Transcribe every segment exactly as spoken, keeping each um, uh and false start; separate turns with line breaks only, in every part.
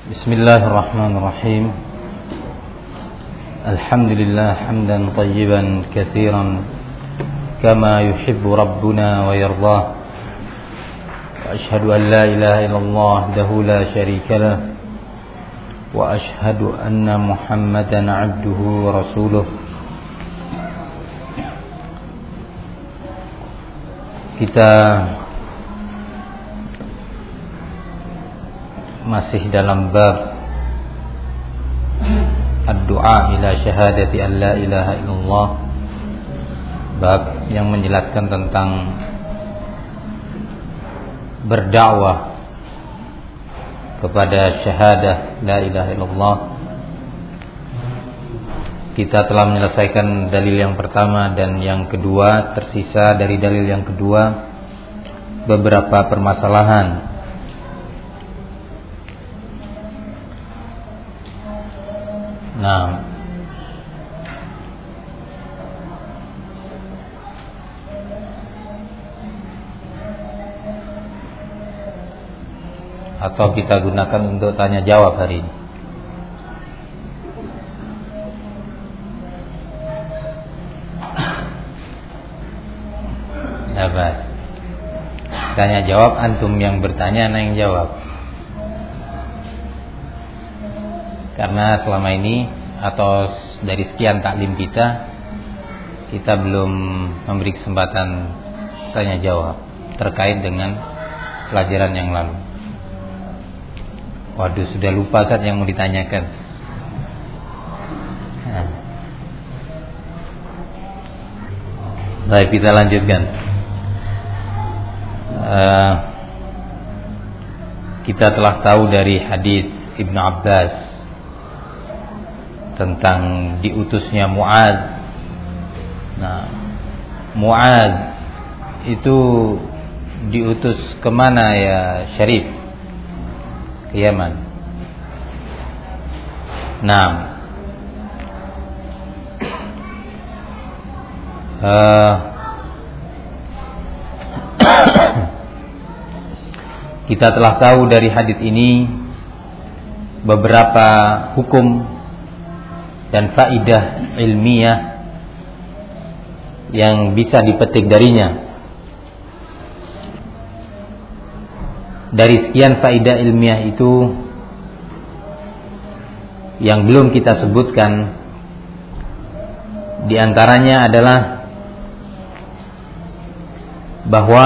Bismillahirrahmanirrahim. Alhamdulillah hamdan tayyiban katsiran kama yuhibbu rabbuna wa yardah. Wa ashhadu an la ilaha illallah wahdahu la syarika lah. Wa ashhadu anna Muhammadan 'abduhu wa rasuluh. Kita masih dalam bab ad-du'a ila syahadati an la ilaha illallah, bab yang menjelaskan tentang berdakwah kepada syahadah la ilaha illallah. Kita telah menyelesaikan dalil yang pertama dan yang kedua, tersisa dari dalil yang kedua beberapa permasalahan. Nah, atau kita gunakan untuk tanya jawab hari ini. Dapat. Tanya jawab, antum yang bertanya, ana yang jawab. Karena selama ini atau dari sekian taklim kita, kita belum memberi kesempatan tanya jawab terkait dengan pelajaran yang lalu. Waduh, sudah lupa Ustaz yang mau ditanyakan. Nah. Baik, kita lanjutkan. Uh, kita telah tahu dari hadis Ibnu Abbas tentang diutusnya Mu'adz. Nah, Mu'adz itu diutus kemana ya Syarif? Ke Yaman. Nah, uh, kita telah tahu dari hadis ini beberapa hukum dan faidah ilmiah yang bisa dipetik darinya. Dari sekian faidah ilmiah itu, yang belum kita sebutkan di antaranya adalah bahwa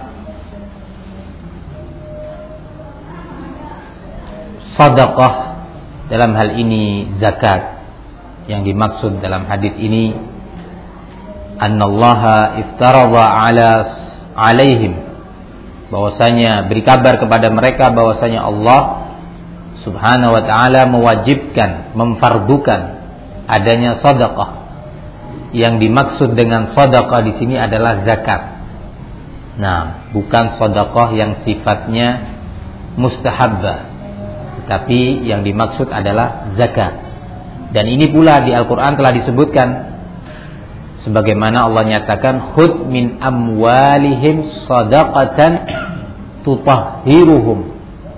sedekah, dalam hal ini zakat, yang dimaksud dalam hadis ini, annallaha iftaradha ala alaihim, bahwasanya beri kabar kepada mereka bahwasanya Allah Subhanahu wa taala mewajibkan, memfardukan adanya sedekah. Yang dimaksud dengan sedekah di sini adalah zakat. Nah, bukan sedekah yang sifatnya mustahabbah, tapi yang dimaksud adalah zakat. Dan ini pula di Al-Quran telah disebutkan, sebagaimana Allah nyatakan, khudh min amwalihim sadaqatan tutahhiruhum.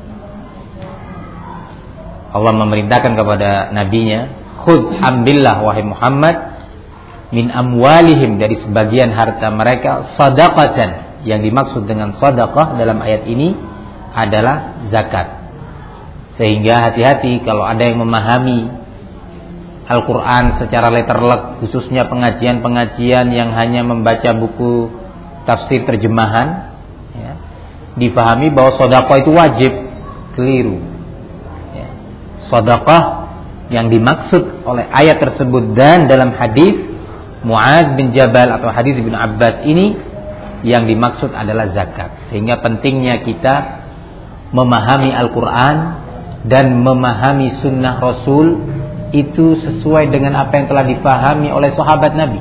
Allah memerintahkan kepada nabinya, khudh, ambillah wahai Muhammad, min amwalihim, dari sebagian harta mereka, sadaqatan. Yang dimaksud dengan sadaqah dalam ayat ini adalah zakat. Sehingga hati-hati kalau ada yang memahami Al-Quran secara letterlek, khususnya pengajian-pengajian yang hanya membaca buku tafsir terjemahan, ya, difahami bahwa sedekah itu wajib. Keliru. Ya. Sedekah yang dimaksud oleh ayat tersebut dan dalam hadis Mu'adz bin Jabal atau hadis Ibnu Abbas ini, yang dimaksud adalah zakat. Sehingga pentingnya kita memahami Al-Quran dan memahami sunnah Rasul itu sesuai dengan apa yang telah dipahami oleh sahabat Nabi.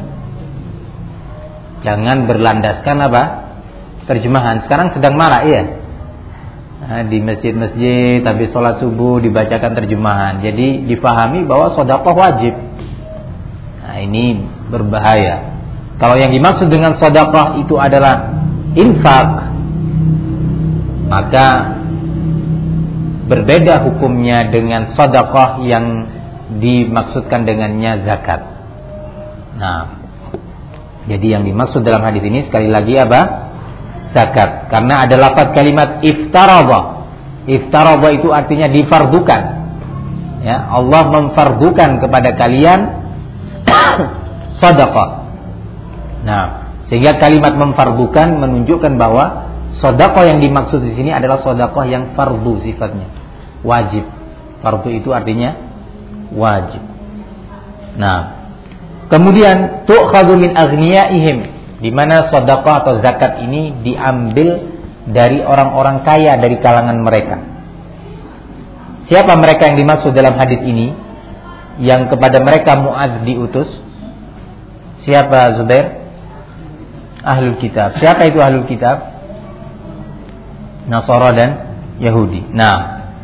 Jangan berlandaskan apa? Terjemahan. Sekarang sedang marak ya. Nah, di masjid-masjid habis sholat subuh dibacakan terjemahan. Jadi dipahami bahwa sedekah wajib. Nah, ini berbahaya. Kalau yang dimaksud dengan sedekah itu adalah infak, maka berbeda hukumnya dengan sedekah yang dimaksudkan dengannya zakat. Nah, jadi yang dimaksud dalam hadis ini sekali lagi apa? Zakat. Karena ada lafaz kalimat iftarada. Iftarada itu artinya difardukan. Ya, Allah memfardukan kepada kalian sedekah. Nah, sehingga kalimat memfardukan menunjukkan bahwa sedekah yang dimaksud di sini adalah sedekah yang fardu sifatnya, wajib. Fardu itu artinya wajib. Nah, kemudian tu'khadhu min aghniyaihim, di mana sedekah atau zakat ini diambil dari orang-orang kaya dari kalangan mereka. Siapa mereka yang dimaksud dalam hadis ini? Yang kepada mereka Mu'adz diutus. Siapa Zubair? Ahlul kitab. Siapa itu ahlul kitab? Nasara dan Yahudi. Nah,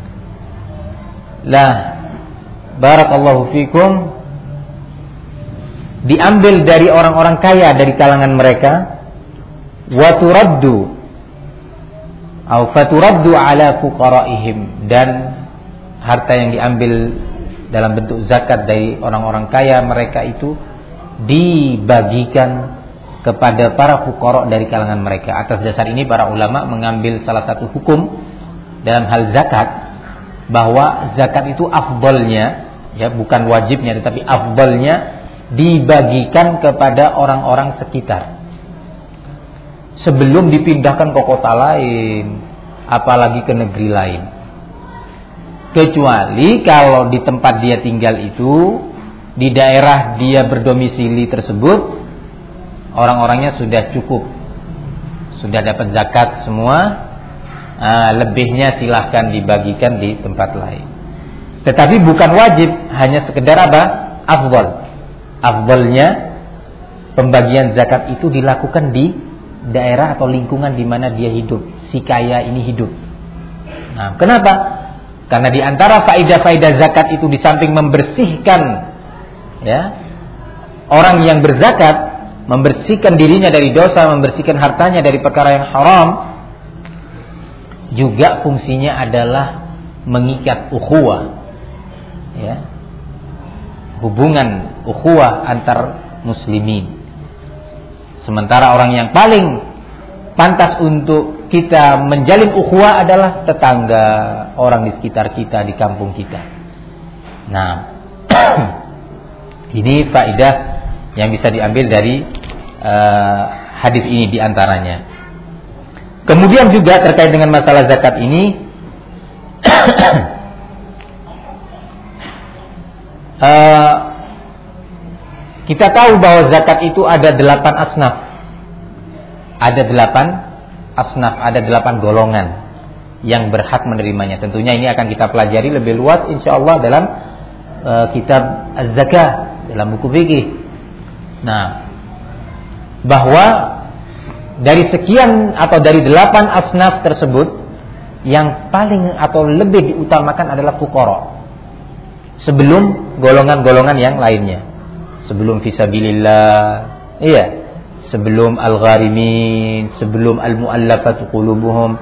lah barakallahu fikum, diambil dari orang-orang kaya dari kalangan mereka, wa turaddu atau faturaddu ala fuqaraihim, dan harta yang diambil dalam bentuk zakat dari orang-orang kaya mereka itu dibagikan kepada para fuqara dari kalangan mereka. Atas dasar ini para ulama mengambil salah satu hukum dalam hal zakat, bahwa zakat itu afdalnya, ya bukan wajibnya tetapi afdalnya dibagikan kepada orang-orang sekitar sebelum dipindahkan ke kota lain, apalagi ke negeri lain. Kecuali kalau di tempat dia tinggal itu, di daerah dia berdomisili tersebut, orang-orangnya sudah cukup, sudah dapat zakat semua, uh, lebihnya silahkan dibagikan di tempat lain. Tetapi bukan wajib, hanya sekedar apa? Afdal. Afdalnya pembagian zakat itu dilakukan di daerah atau lingkungan di mana dia hidup, si kaya ini hidup. Nah, kenapa? Karena di antara faidah-faidah zakat itu di samping membersihkan, ya, orang yang berzakat, membersihkan dirinya dari dosa, membersihkan hartanya dari perkara yang haram, juga fungsinya adalah mengikat ukhuwah, ya, hubungan ukhuwah antar muslimin. Sementara orang yang paling pantas untuk kita menjalin ukhuwah adalah tetangga, orang di sekitar kita, di kampung kita. Nah, ini faedah yang bisa diambil dari uh, hadis ini diantaranya. Kemudian juga terkait dengan masalah zakat ini, uh, kita tahu bahwa zakat itu ada delapan asnaf, ada delapan asnaf, ada delapan golongan yang berhak menerimanya. Tentunya ini akan kita pelajari lebih luas insyaallah dalam uh, kitab Az-Zakah, dalam buku fikih. Nah, bahwa dari sekian atau dari delapan asnaf tersebut, yang paling atau lebih diutamakan adalah fuqara, sebelum golongan-golongan yang lainnya, sebelum fisabilillah, iya, sebelum al-gharimin, sebelum al-mu'allafatu qulubuhum,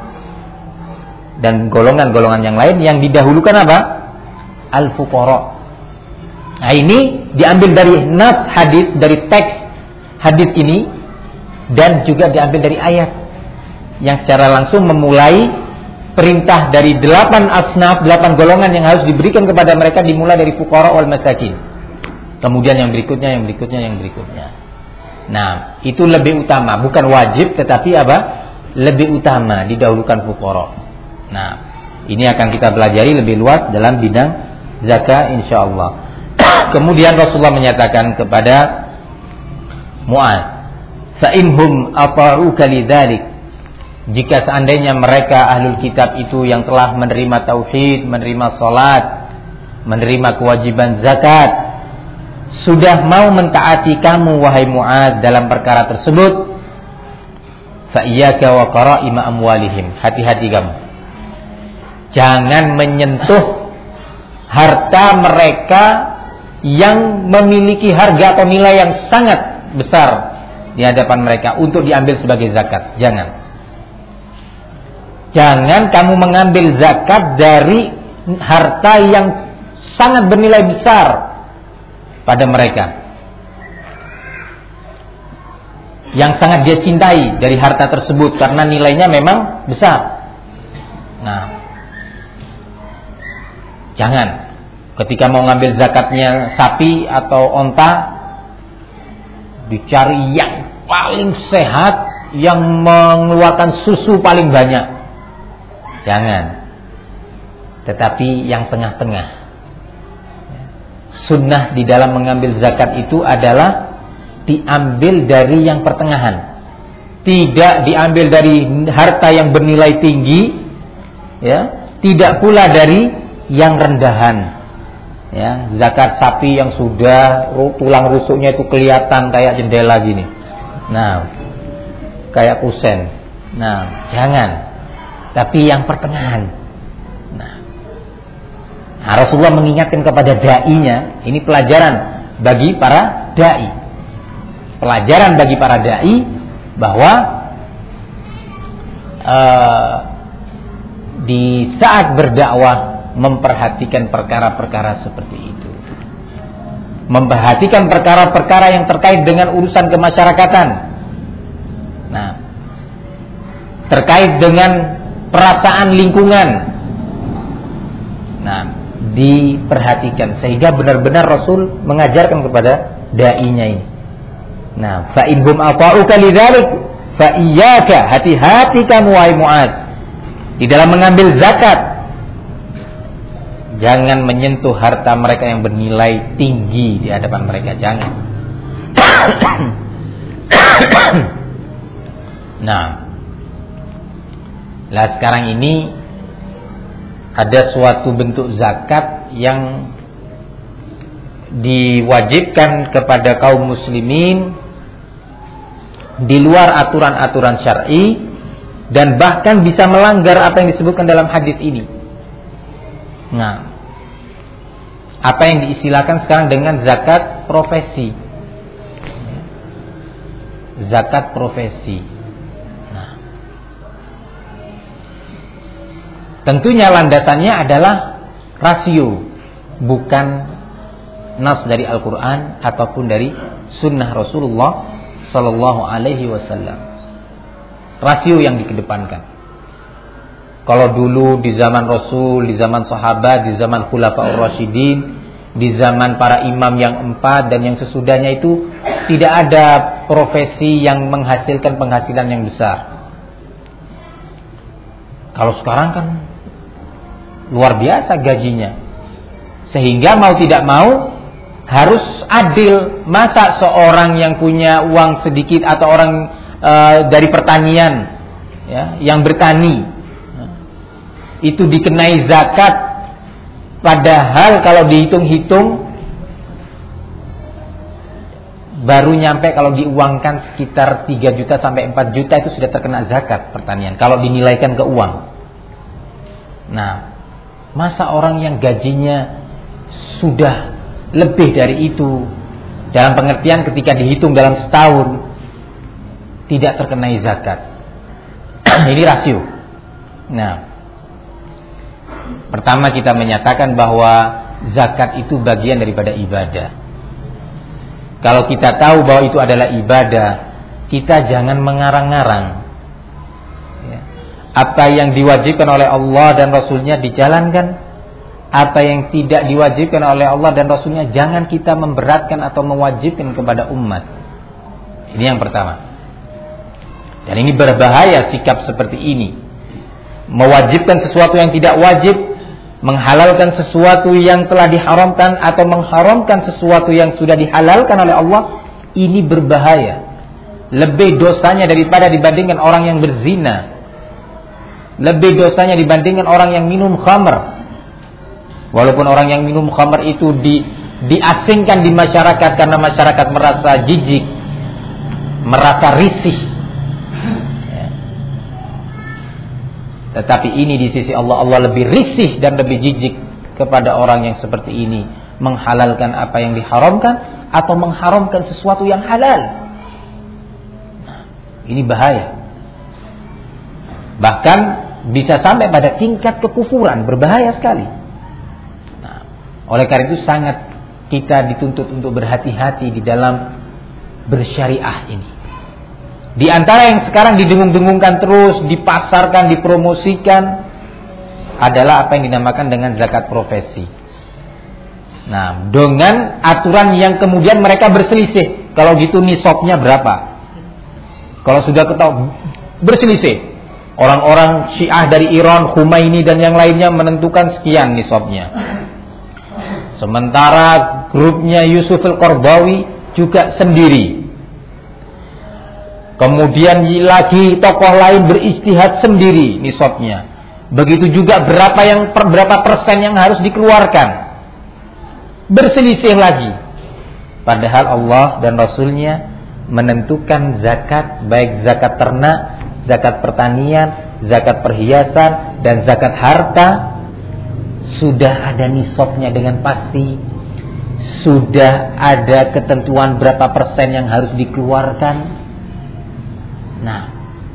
dan golongan-golongan yang lain. Yang didahulukan apa? Al-fuqara. Nah, ini diambil dari nas hadis, dari teks hadis ini, dan juga diambil dari ayat yang secara langsung memulai perintah dari delapan asnaf, delapan golongan yang harus diberikan kepada mereka, dimulai dari fuqara wal masakin. Kemudian yang berikutnya, yang berikutnya, yang berikutnya. Nah, itu lebih utama, bukan wajib, tetapi apa? Lebih utama, didahulukan fuqara. Nah, ini akan kita pelajari lebih luas dalam bidang zakat insyaallah. Kemudian Rasulullah menyatakan kepada Mu'adz, "Fa inhum ata'uka lidzalik." Jika seandainya mereka ahlul kitab itu yang telah menerima tauhid, menerima salat, menerima kewajiban zakat, sudah mau mentaati kamu wahai Mu'adz dalam perkara tersebut, fa iyyaka wa qara'ima amwalihim. Hati-hati kamu, jangan menyentuh harta mereka yang memiliki harga atau nilai yang sangat besar di hadapan mereka untuk diambil sebagai zakat. Jangan. Jangan kamu mengambil zakat dari harta yang sangat bernilai besar pada mereka, yang sangat dia cintai dari harta tersebut karena nilainya memang besar. Nah, jangan ketika mau ngambil zakatnya sapi atau onta, dicari yang paling sehat, yang mengeluarkan susu paling banyak. Jangan. Tetapi yang tengah-tengah. Sunnah di dalam mengambil zakat itu adalah diambil dari yang pertengahan. Tidak diambil dari harta yang bernilai tinggi, ya, tidak pula dari yang rendahan. Ya, zakat sapi yang sudah tulang rusuknya itu kelihatan kayak jendela gini. Nah, kayak kusen. Nah, jangan. Tapi yang pertengahan. Nah, nah Rasulullah mengingatkan kepada dai-nya, ini pelajaran bagi para dai. Pelajaran bagi para dai bahwa uh, di saat berdakwah memperhatikan perkara-perkara seperti itu. Memperhatikan perkara-perkara yang terkait dengan urusan kemasyarakatan. Nah, terkait dengan perasaan lingkungan. Nah, diperhatikan sehingga benar-benar Rasul mengajarkan kepada dai-nya ini. Nah, fa in hum ata'uka lidzalik fa iyyaka, hati-hati kamu wahai Mu'adz di dalam mengambil zakat. Jangan menyentuh harta mereka yang bernilai tinggi di hadapan mereka, jangan. Nah, lah sekarang ini ada suatu bentuk zakat yang diwajibkan kepada kaum muslimin di luar aturan-aturan syar'i dan bahkan bisa melanggar apa yang disebutkan dalam hadis ini. Nah, apa yang diistilahkan sekarang dengan zakat profesi. Zakat profesi. Nah, tentunya landasannya adalah rasio, bukan nas dari Al-Quran ataupun dari sunnah Rasulullah Sallallahu Alaihi Wasallam. Rasio yang dikedepankan. Kalau dulu di zaman Rasul, di zaman sahabat, di zaman Khulafaur Rasyidin, di zaman para imam yang empat dan yang sesudahnya itu tidak ada profesi yang menghasilkan penghasilan yang besar. Kalau sekarang kan luar biasa gajinya. Sehingga mau tidak mau harus adil. Masa seorang yang punya uang sedikit atau orang e, dari pertanian, ya, yang bertani itu dikenai zakat, padahal kalau dihitung-hitung baru nyampe kalau diuangkan sekitar tiga juta sampai empat juta itu sudah terkena zakat pertanian kalau dinilaikan ke uang. Nah, masa orang yang gajinya sudah lebih dari itu, dalam pengertian ketika dihitung dalam setahun tidak terkenai zakat. Ini rasio. Nah, pertama kita menyatakan bahwa zakat itu bagian daripada ibadah. Kalau kita tahu bahwa itu adalah ibadah, kita jangan mengarang-ngarang. Ya. Apa yang diwajibkan oleh Allah dan Rasulnya dijalankan, apa yang tidak diwajibkan oleh Allah dan Rasulnya jangan kita memberatkan atau mewajibkan kepada umat. Ini yang pertama. Dan ini berbahaya sikap seperti ini. Mewajibkan sesuatu yang tidak wajib, menghalalkan sesuatu yang telah diharamkan atau mengharamkan sesuatu yang sudah dihalalkan oleh Allah, ini berbahaya. Lebih dosanya daripada dibandingkan orang yang berzina. Lebih dosanya dibandingkan orang yang minum khamr. Walaupun orang yang minum khamr itu di, diasingkan di masyarakat karena masyarakat merasa jijik, merasa risih. Ya. Tetapi ini di sisi Allah, Allah lebih risih dan lebih jijik kepada orang yang seperti ini, menghalalkan apa yang diharamkan atau mengharamkan sesuatu yang halal. Nah, ini bahaya. Bahkan bisa sampai pada tingkat kekufuran, berbahaya sekali. Oleh karena itu sangat kita dituntut untuk berhati-hati di dalam bersyariah ini. Di antara yang sekarang didengung-dengungkan terus, dipasarkan, dipromosikan adalah apa yang dinamakan dengan zakat profesi. Nah, dengan aturan yang kemudian mereka berselisih. Kalau gitu nisabnya berapa? Kalau sudah ketahui berselisih. Orang-orang Syiah dari Iran, Khomeini dan yang lainnya menentukan sekian nisabnya. Sementara grupnya Yusuf Al-Qaradawi juga sendiri. Kemudian lagi tokoh lain beristihad sendiri nisabnya. Begitu juga berapa yang berapa persen yang harus dikeluarkan. Berselisih lagi. Padahal Allah dan Rasulnya menentukan zakat, baik zakat ternak, zakat pertanian, zakat perhiasan, dan zakat harta. Sudah ada nisabnya dengan pasti. Sudah ada ketentuan berapa persen yang harus dikeluarkan. Nah,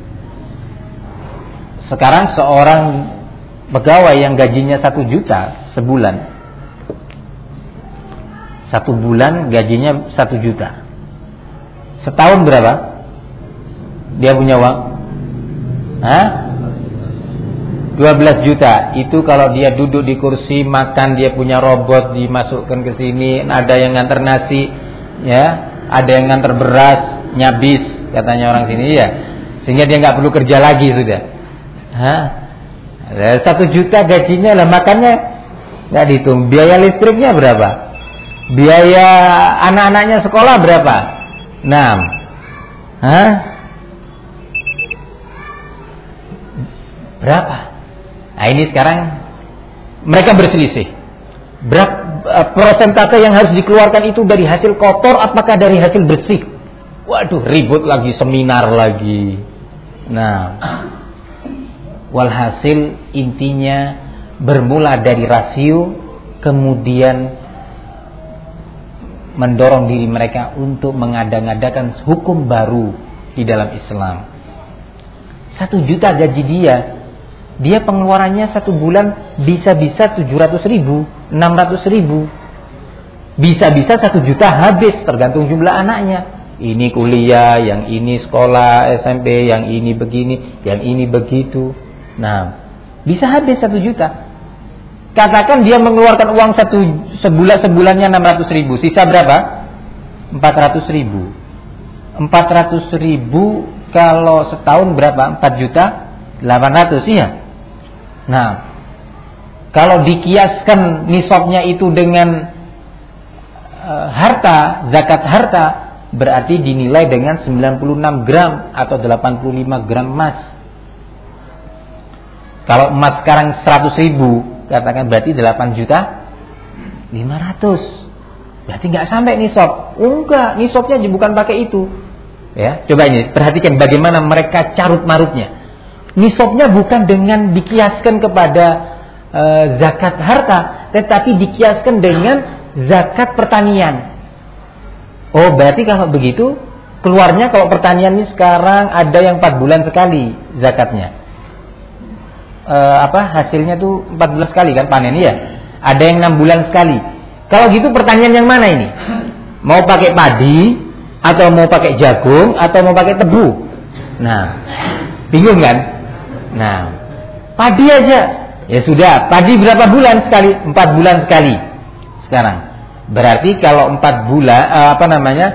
sekarang seorang pegawai yang gajinya satu juta sebulan, satu bulan gajinya satu juta, setahun berapa? Dia punya uang? Hah? dua belas juta. Itu kalau dia duduk di kursi makan, dia punya robot dimasukkan ke sini, ada yang nganter nasi, ya, ada yang nganter beras, nyabis katanya orang sini, ya, sehingga dia nggak perlu kerja lagi sudah. Hah? Satu juta gajinya lah, makannya nggak dihitung. Biaya listriknya berapa? Biaya anak-anaknya sekolah berapa? Enam. Hah? Berapa? Nah, ini sekarang mereka berselisih. Berapa persentase yang harus dikeluarkan itu dari hasil kotor, apakah dari hasil bersih? Waduh, ribut lagi, seminar lagi. Nah, walhasil intinya bermula dari rasio, kemudian mendorong diri mereka untuk mengada-ngadakan hukum baru di dalam Islam. Satu juta gaji dia, dia pengeluarannya satu bulan bisa-bisa tujuh ratus ribu, enam ratus ribu. Bisa-bisa satu juta habis, tergantung jumlah anaknya. Ini kuliah, yang ini sekolah S M P, yang ini begini, yang ini begitu. Nah, bisa habis satu juta. Katakan dia mengeluarkan uang satu sebulan sebulannya enam ratus ribu, sisa berapa? Empat ratus ribu. Empat ratus ribu kalau setahun berapa? Empat juta delapan ratus, iya. Nah, kalau dikiaskan nisabnya itu dengan uh, harta, zakat harta, berarti dinilai dengan sembilan puluh enam gram atau delapan puluh lima gram emas. Kalau emas sekarang seratus ribu, katakan berarti delapan juta lima ratus. Berarti nggak sampai nisab. Oh, enggak, nisabnya bukan pakai itu. Ya, coba ini perhatikan bagaimana mereka carut marutnya. Nisabnya bukan dengan dikiaskan kepada e, zakat harta, tetapi dikiaskan dengan zakat pertanian. Oh, berarti kalau begitu keluarnya kalau pertanian ini sekarang ada yang empat bulan sekali zakatnya. E, apa hasilnya tuh empat bulan sekali kan panen ya. Ada yang enam bulan sekali. Kalau gitu pertanian yang mana ini? Mau pakai padi atau mau pakai jagung atau mau pakai tebu? Nah, bingung kan? Nah, padi aja. Ya sudah, padi berapa bulan sekali? Empat bulan sekali. Sekarang berarti kalau empat bulan uh, apa namanya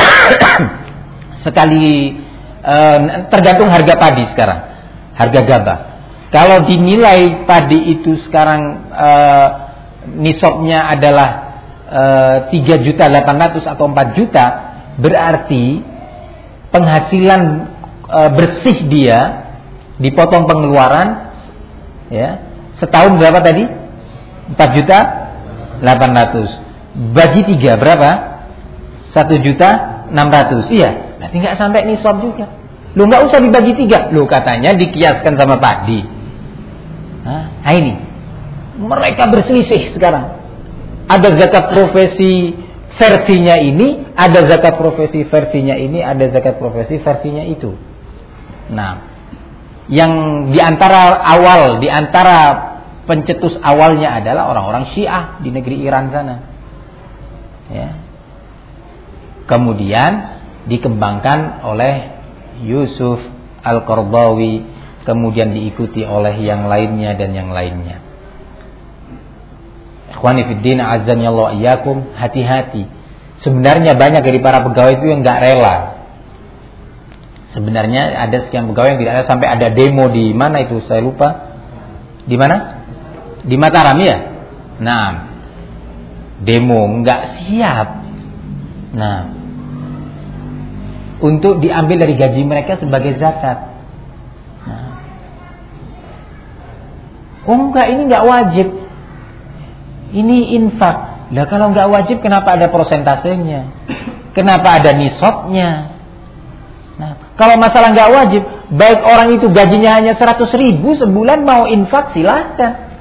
sekali uh, tergantung harga padi sekarang, harga gabah. Kalau dinilai padi itu sekarang uh, nisabnya adalah uh, tiga juta delapan ratus atau empat juta, berarti penghasilan uh, bersih dia dipotong pengeluaran, ya, setahun berapa tadi? Empat juta delapan ratus. Bagi tiga berapa? Satu juta enam ratus. Iya, nanti nggak sampai nisab juga. Lu nggak usah dibagi tiga. Lu katanya dikiaskan sama padi. Nah, ini mereka berselisih sekarang. Ada zakat profesi versinya ini, ada zakat profesi versinya ini, ada zakat profesi versinya itu. Nah, yang diantara awal, diantara pencetus awalnya adalah orang-orang Syiah di negeri Iran sana. Ya. Kemudian dikembangkan oleh Yusuf Al-Qaradawi, kemudian diikuti oleh yang lainnya dan yang lainnya. Ikhwani fiddin azani Allah iyyakum, hati-hati. Sebenarnya banyak dari para pegawai itu yang enggak rela. Sebenarnya ada sekian pegawai yang tidak rela, sampai ada demo di mana itu saya lupa. Di mana? Di Mataram ya. Nah, demo enggak siap. Nah, untuk diambil dari gaji mereka sebagai zakat. Nah. Oh enggak, ini enggak wajib. Ini infak. Lah kalau enggak wajib kenapa ada persentasenya? Kenapa ada nisabnya? Nah, kalau masalah enggak wajib, baik orang itu gajinya hanya seratus ribu sebulan mau infak silahkan.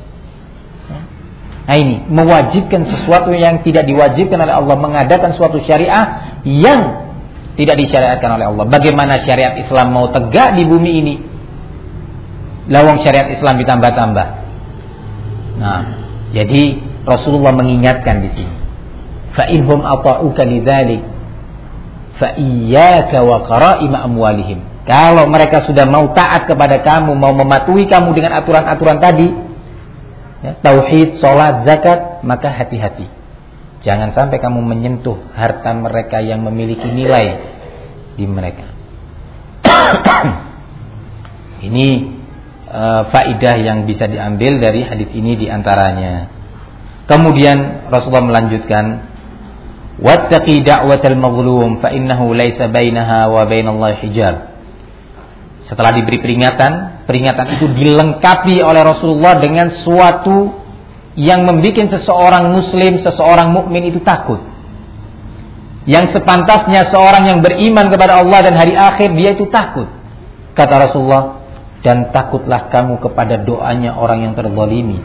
Nah ini, mewajibkan sesuatu yang tidak diwajibkan oleh Allah, mengadakan suatu syariah yang tidak disyariatkan oleh Allah. Bagaimana syariat Islam mau tegak di bumi ini? Lawang syariat Islam ditambah-tambah. Nah, jadi Rasulullah mengingatkan di sini. Fa inhum ata'uka lidzalik fa iyyaka wa qara'ima amwalihim. Kalau mereka sudah mau taat kepada kamu, mau mematuhi kamu dengan aturan-aturan tadi, ya, tauhid, sholat, zakat, maka hati-hati. Jangan sampai kamu menyentuh harta mereka yang memiliki nilai di mereka. Ini uh, faidah yang bisa diambil dari hadis ini diantaranya. Kemudian Rasulullah melanjutkan, wattaqi da'watal mazlum fa innahu laisa bainaha wa bainallahi hijab. Setelah diberi peringatan, peringatan itu dilengkapi oleh Rasulullah dengan suatu yang membuat seseorang muslim, seseorang mukmin itu takut. Yang sepantasnya seorang yang beriman kepada Allah dan hari akhir, dia itu takut. Kata Rasulullah, dan takutlah kamu kepada doanya orang yang terzalimi.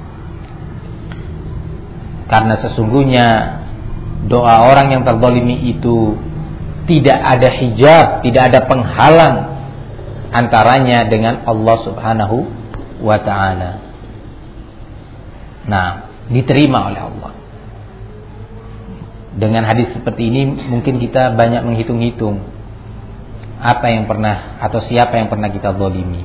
Karena sesungguhnya doa orang yang terzalimi itu tidak ada hijab, tidak ada penghalang antaranya dengan Allah Subhanahu wa ta'ala. Nah, diterima oleh Allah. Dengan hadis seperti ini mungkin kita banyak menghitung-hitung apa yang pernah atau siapa yang pernah kita zalimi.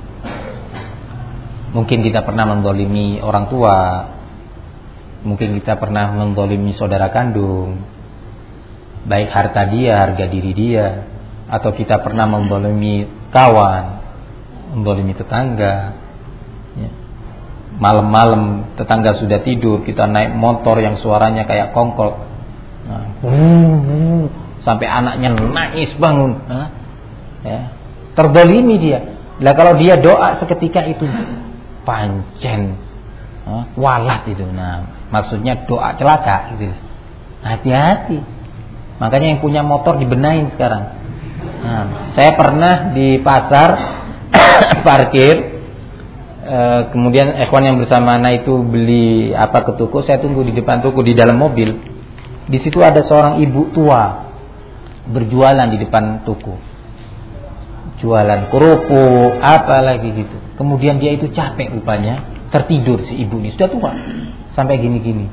Mungkin kita pernah menzalimi orang tua, mungkin kita pernah menzalimi saudara kandung, baik harta dia, harga diri dia, atau kita pernah menzalimi kawan, menzalimi tetangga. Ya. Malam-malam tetangga sudah tidur, kita naik motor yang suaranya kayak kongkol. Nah, uh, sampai anaknya nangis bangun, nah, ya, terzalimi dia. Lah kalau dia doa seketika itu pancen, nah, walat itu. Nah, maksudnya doa celaka gitu. Hati-hati. Makanya yang punya motor dibenahin sekarang. Nah, saya pernah di pasar parkir, e, kemudian ikhwan yang bersama anak itu beli apa ke toko, saya tunggu di depan toko di dalam mobil. Di situ ada seorang ibu tua berjualan di depan toko, jualan kerupuk, apa lagi gitu. Kemudian dia itu capek rupanya, tertidur si ibu ini, sudah tua, sampai gini-gini.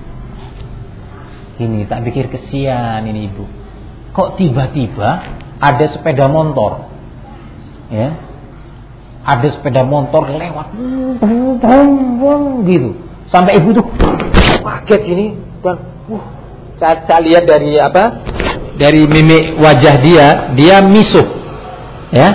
Gini, tak pikir kesian ini ibu. Kok tiba-tiba ada sepeda motor, ya, ada sepeda motor lewat, gitu, sampai ibu tuh kaget ini, dan, uh, saya, saya lihat dari apa, dari mimik wajah dia, dia misuh, ya,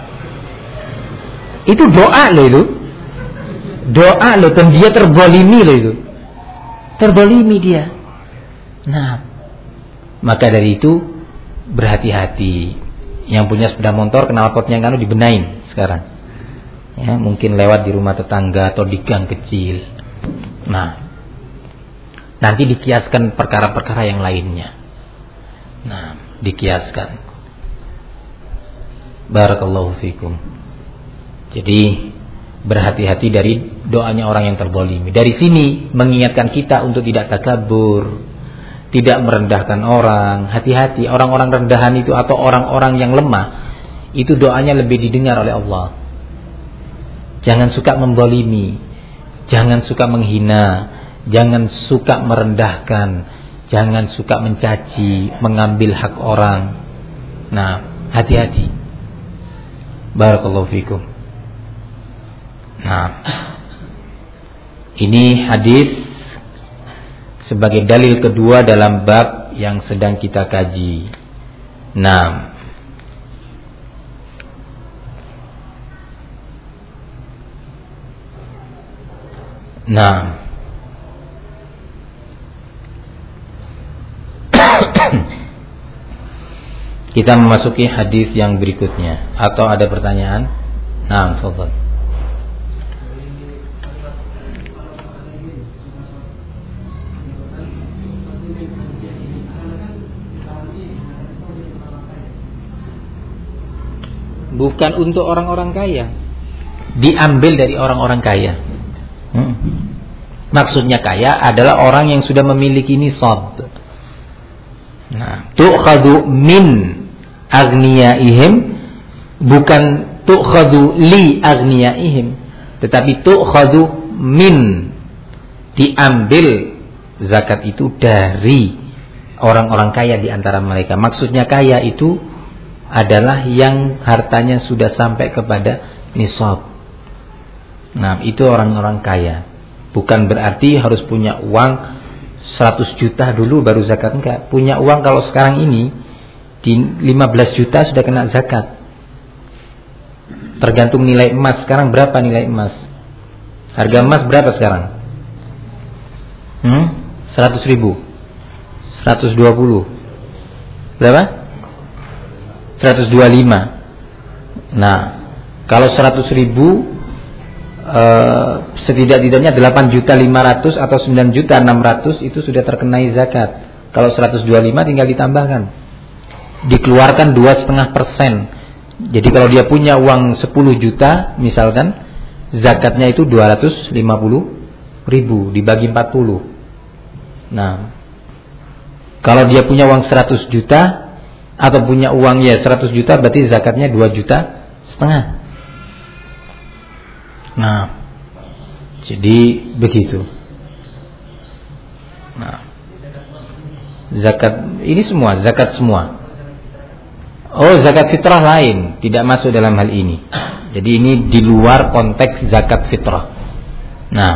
itu doa loh itu, doa loh, dan dia terzalimi loh itu, terzalimi dia. Nah, maka dari itu berhati-hati. Yang punya sepeda motor knalpotnya kan dibenain sekarang. Ya, mungkin lewat di rumah tetangga atau di gang kecil. Nah, nanti dikiaskan perkara-perkara yang lainnya. Nah, dikiaskan. Barakallahu fikum. Jadi berhati-hati dari doanya orang yang terzalimi. Dari sini mengingatkan kita untuk tidak takabur, tidak merendahkan orang. Hati-hati, orang-orang rendahan itu atau orang-orang yang lemah, itu doanya lebih didengar oleh Allah. Jangan suka membolimi, jangan suka menghina, jangan suka merendahkan, jangan suka mencaci, mengambil hak orang. Nah, hati-hati. Barakallahu fikum. Nah, ini hadis sebagai dalil kedua dalam bab yang sedang kita kaji. Nah, Nah, kita memasuki hadis yang berikutnya. Atau ada pertanyaan? Nah, tafadhal. Bukan untuk orang-orang kaya, diambil dari orang-orang kaya. Hmm. Maksudnya kaya adalah orang yang sudah memiliki nisab. Nah, tu'khadhu min aghniyaihim, bukan tu'khadhu li aghniyaihim, tetapi tu'khadhu min, diambil zakat itu dari orang-orang kaya di antara mereka. Maksudnya kaya itu adalah yang hartanya sudah sampai kepada nisab. Nah, itu orang-orang kaya. Bukan berarti harus punya uang seratus juta dulu baru zakat, enggak. Punya uang kalau sekarang ini di lima belas juta sudah kena zakat. Tergantung nilai emas. Sekarang berapa nilai emas? Harga emas berapa sekarang? Hmm? seratus ribu, seratus dua puluh. Berapa? seratus dua puluh lima. Nah, kalau seratus ribu Uh, setidak-tidaknya delapan juta lima ratus atau sembilan juta enam ratus itu sudah terkenai zakat. Kalau seratus dua puluh lima tinggal ditambahkan, dikeluarkan dua koma lima persen. Jadi kalau dia punya uang sepuluh juta misalkan, zakatnya itu dua ratus lima puluh ribu dibagi empat puluh. Nah, kalau dia punya uang seratus juta atau punya uang ya seratus juta, berarti zakatnya dua juta setengah. Nah, jadi begitu. Nah, zakat ini semua, zakat semua. Oh, zakat fitrah lain, tidak masuk dalam hal ini. Jadi ini di luar konteks zakat fitrah. Nah,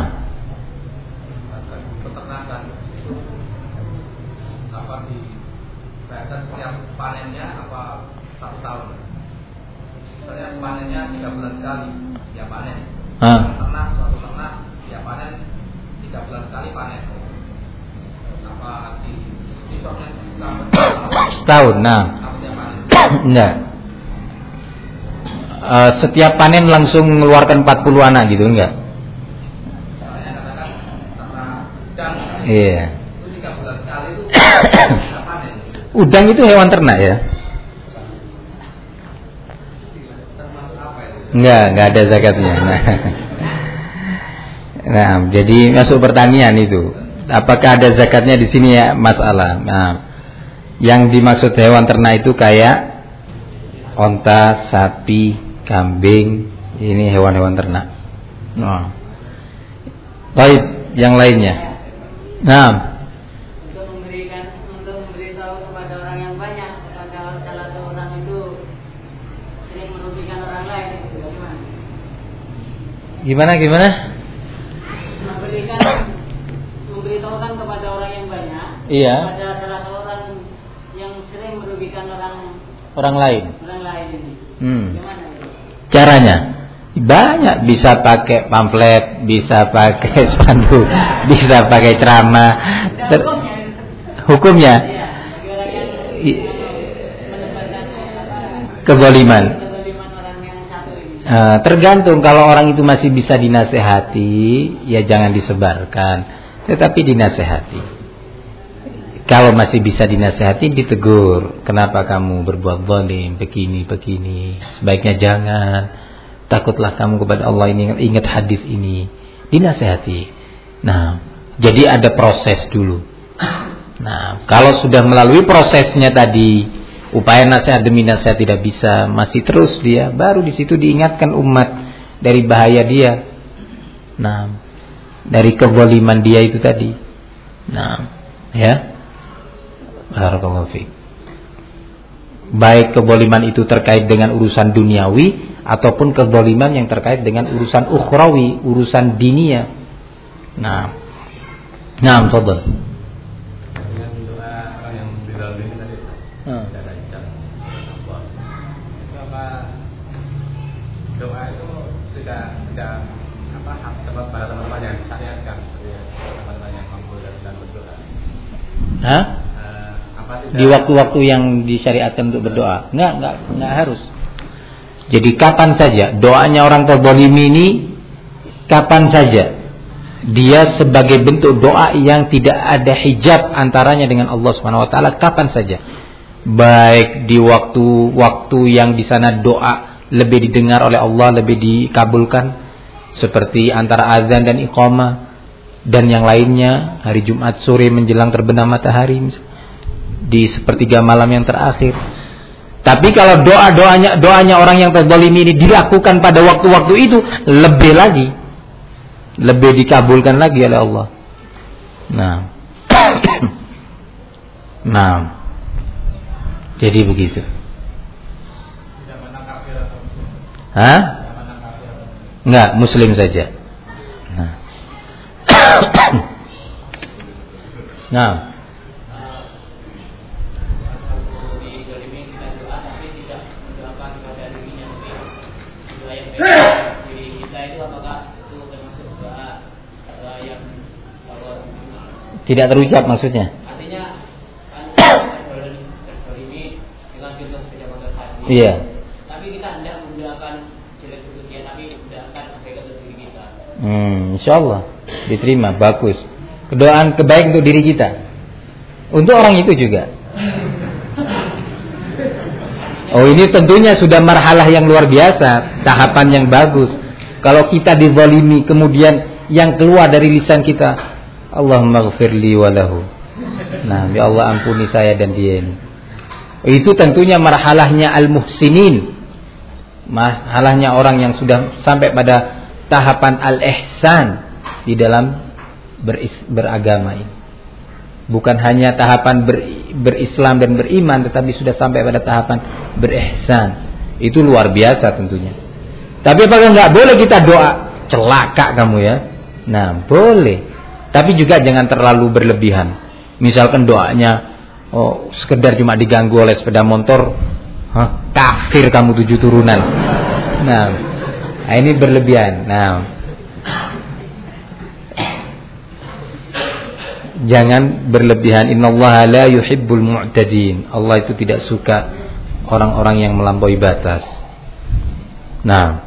peternakan itu apa di zakat setiap panennya apa satu tahun? Misalnya panennya tiga bulan sekali, ya panen.
Ah.
Ternak, satu ternak, ya panen tiga bulan sekali panen. Apa di sistemnya
setahun? Nah, enggak. Uh, setiap panen langsung mengeluarkan empat puluh anak gitu enggak?
Misalnya katakan ternak udang,
iya.
Itu tiga bulan sekali itu bisa panen.
Udang itu hewan ternak ya? Enggak, enggak ada zakatnya. Nah, nah, jadi masuk pertanian itu. Apakah ada zakatnya di sini ya masalah. Nah, yang dimaksud hewan ternak itu kayak onta, sapi, kambing, ini hewan-hewan ternak. Nah, baik, yang lainnya. Nah, Gimana gimana?
Memberikan, memberitahukan kepada orang yang banyak.
Iya.
Kepada salah seorang yang sering merugikan orang
orang lain.
Orang lain ini.
Hmm.
Gimana itu?
Caranya banyak, bisa pakai pamflet, bisa pakai spanduk, bisa pakai ceramah. Ter- hukumnya. Hukumnya.
Iya.
Kezaliman. Uh, tergantung, kalau orang itu masih bisa dinasehati, ya jangan disebarkan, tetapi dinasehati. Kalau masih bisa dinasehati, ditegur. Kenapa kamu berbuat zalim, begini, begini. Sebaiknya jangan. Takutlah kamu kepada Allah ini, ingat, ingat hadis ini. Dinasehati. Nah, jadi ada proses dulu. Nah, kalau sudah melalui prosesnya tadi, upaya nasihat demi nasihat tidak bisa, masih terus dia, baru di situ diingatkan umat dari bahaya dia. Nah, dari kezaliman dia itu tadi. Nah, ya. Barakallahu fiik. Baik kezaliman itu terkait dengan urusan duniawi ataupun kezaliman yang terkait dengan urusan ukhrawi, urusan dinia. Nah, nah, fadhal.
Yang doa orang yang dizalimi tadi. Hmm. Doa itu sudah sudah apa sebab para teman-teman yang syariatkan seperti teman-teman yang mampu dan berdoa.
Hah? Uh, apa di waktu-waktu yang disyariatkan untuk berdoa? Enggak, enggak, enggak harus. Jadi kapan saja doanya orang terzalimi ini, kapan saja dia sebagai bentuk doa yang tidak ada hijab antaranya dengan Allah Subhanahu wa taala, kapan saja. Baik di waktu-waktu yang di sana doa lebih didengar oleh Allah, lebih dikabulkan, seperti antara azan dan iqamah dan yang lainnya, hari Jumat sore menjelang terbenam matahari di sepertiga malam yang terakhir. Tapi kalau doa-doanya doanya orang yang terzalimi ini dilakukan pada waktu-waktu itu, lebih lagi, lebih dikabulkan lagi oleh Allah. Nah, nah, jadi begitu. Hah? Enggak, muslim saja. Nah. Nah. Tidak terucap maksudnya. Artinya kan ini dengan contoh sepeda motor tadi. Iya. Tapi kita hendak menggunakan jelek untuk dia, tapi tidak akan kebaikan untuk diri kita. Hmm, insyaallah diterima, bagus. Kedoaan kebaikan untuk diri kita. Untuk orang itu juga. Oh, ini tentunya sudah marhalah yang luar biasa, tahapan yang bagus. Kalau kita dizalimi kemudian yang keluar dari lisan kita, Allahumma ghfirli walahu. Nah, ya Allah ampuni saya dan dia ini. Itu tentunya marhalahnya al-muhsinin. Marhalahnya orang yang sudah sampai pada tahapan al-ihsan di dalam beris- beragama ini. Bukan hanya tahapan ber, berislam dan beriman, tetapi sudah sampai pada tahapan berihsan. Itu luar biasa tentunya. Tapi apakah enggak boleh kita doa celaka kamu ya? Nah, boleh. Tapi juga jangan terlalu berlebihan. Misalkan doanya oh sekedar cuma diganggu oleh sepeda motor, huh, kafir kamu tujuh turunan. Nah, nah ini berlebihan. Nah, jangan berlebihan. Innallaha la yuhibbul mu'tadin. Allah itu tidak suka orang-orang yang melampaui batas. Nah,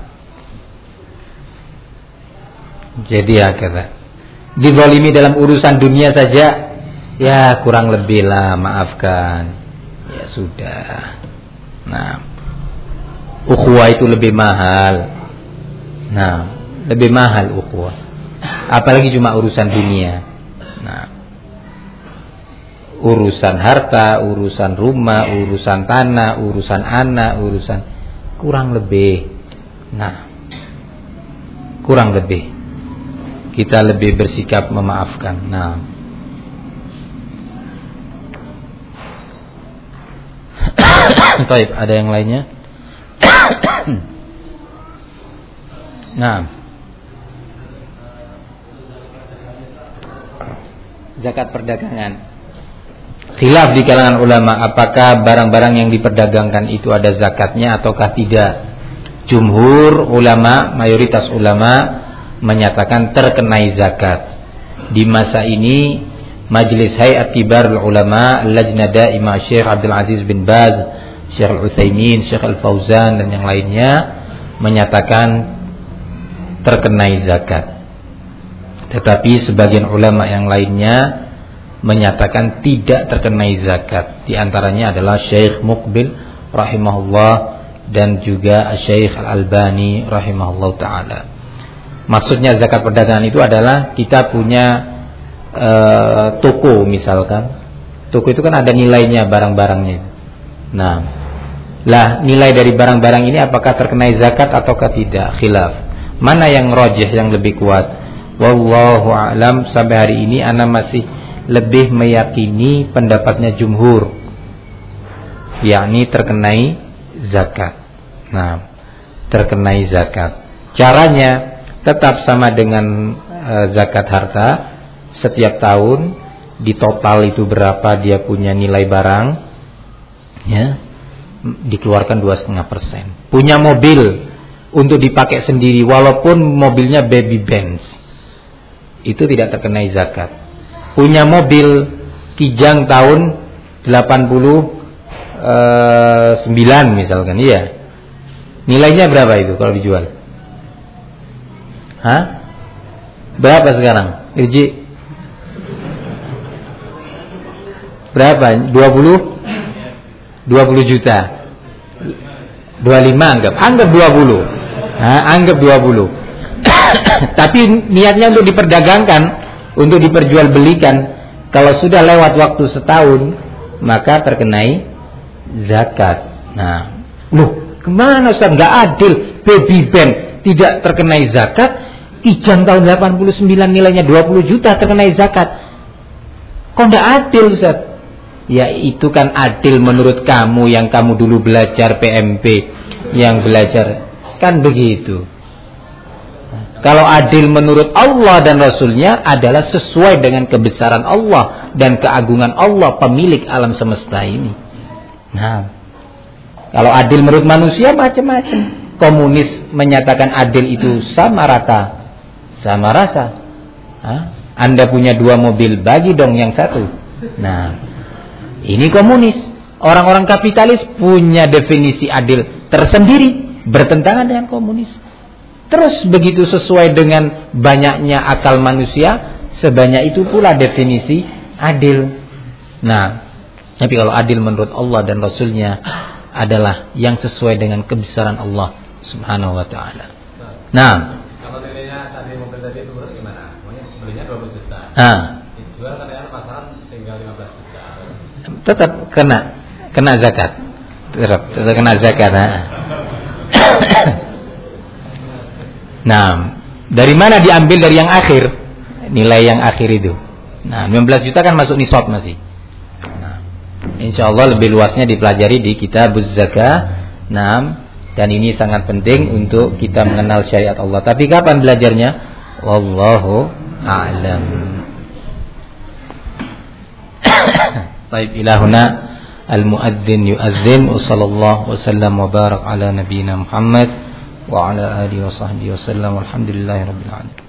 jadi ya kata dizalimi dalam urusan dunia saja, ya kurang lebih lah, maafkan. Ya sudah. Nah, ukhuwah itu lebih mahal. Nah, lebih mahal ukhuwah. Apalagi cuma urusan dunia. Nah, urusan harta, urusan rumah, urusan tanah, urusan anak, urusan kurang lebih. Nah, kurang lebih. Kita lebih bersikap memaafkan. Nah, baik, ada yang lainnya? Nah, zakat perdagangan. Khilaf di kalangan ulama, apakah barang-barang yang diperdagangkan itu ada zakatnya ataukah tidak. Jumhur ulama, mayoritas ulama menyatakan terkenai zakat. Di masa ini Majelis Hayat Kibarul Ulama, Lajnah Daimah Syekh Abdul Aziz bin Baz, Syekh Al-Utsaimin, Syekh Al-Fauzan dan yang lainnya menyatakan terkenai zakat. Tetapi sebagian ulama yang lainnya menyatakan tidak terkenai zakat. Di antaranya adalah Syekh Muqbil rahimahullah dan juga Syekh Al-Albani rahimahullah taala. Maksudnya zakat perdagangan itu adalah kita punya e, toko misalkan. Toko itu kan ada nilainya barang-barangnya. Nah, lah nilai dari barang-barang ini apakah terkenai zakat ataukah tidak? Khilaf. Mana yang rajih, yang lebih kuat? Wallahu a'lam. Sampai hari ini ana masih lebih meyakini pendapatnya jumhur, yakni terkenai zakat. Nah, terkenai zakat. Caranya tetap sama dengan e, zakat harta. Setiap tahun di total itu berapa dia punya nilai barang, ya, dikeluarkan dua koma lima persen. Punya mobil untuk dipakai sendiri, walaupun mobilnya baby Benz, itu tidak terkenai zakat. Punya mobil Kijang tahun delapan puluh sembilan misalkan, iya, nilainya berapa itu kalau dijual? Hah? Berapa sekarang? Irji? Berapa? dua puluh? dua puluh juta. dua puluh lima anggap. Anggap dua puluh. Hah? Anggap dua puluh. Tapi niatnya untuk diperdagangkan, untuk diperjualbelikan. Kalau sudah lewat waktu setahun, maka terkenai zakat. Nah, loh, kemana Ustaz? Nggak adil. Baby band tidak terkenai zakat, Kijang tahun delapan puluh sembilan nilainya dua puluh juta terkenai zakat. Kok nggak adil Ustaz? Ya itu kan adil menurut kamu yang kamu dulu belajar P M P, yang belajar kan begitu. Kalau adil menurut Allah dan Rasulnya adalah sesuai dengan kebesaran Allah dan keagungan Allah pemilik alam semesta ini. Nah, kalau adil menurut manusia macam-macam. Komunis menyatakan adil itu sama rata, sama rasa. Hah? Anda punya dua mobil, bagi dong yang satu. Nah, ini komunis. Orang-orang kapitalis punya definisi adil tersendiri, bertentangan dengan komunis. Terus begitu sesuai dengan banyaknya akal manusia, sebanyak itu pula definisi adil. Nah, tapi kalau adil menurut Allah dan Rasulnya adalah yang sesuai dengan kebesaran Allah Subhanahu wa ta'ala. Nah,
kalau nilainya tadi mobil tadi itu gimana? Maunya belinya dua puluh juta.
Nah,
Dijual katanya pasaran tinggal lima belas juta.
Tetap kena kena zakat. Tetap, tetap kena zakat. Nah. Nah, dari mana diambil? Dari yang akhir, nilai yang akhir itu. Nah, lima belas juta kan masuk nisab masih. Nah, insyaallah lebih luasnya dipelajari di Kitabuz Zakah. Nah, dan ini sangat penting untuk kita mengenal syariat Allah. Tapi kapan belajarnya? Wallahu a'lam. Baik, ilahuna al-muadzin yu'adzin wa sallallahu wa sallam wa barak ala nabiyyina Muhammad wa ala alihi wa sahbihi wa sallam walhamdulillahi rabbil alamin.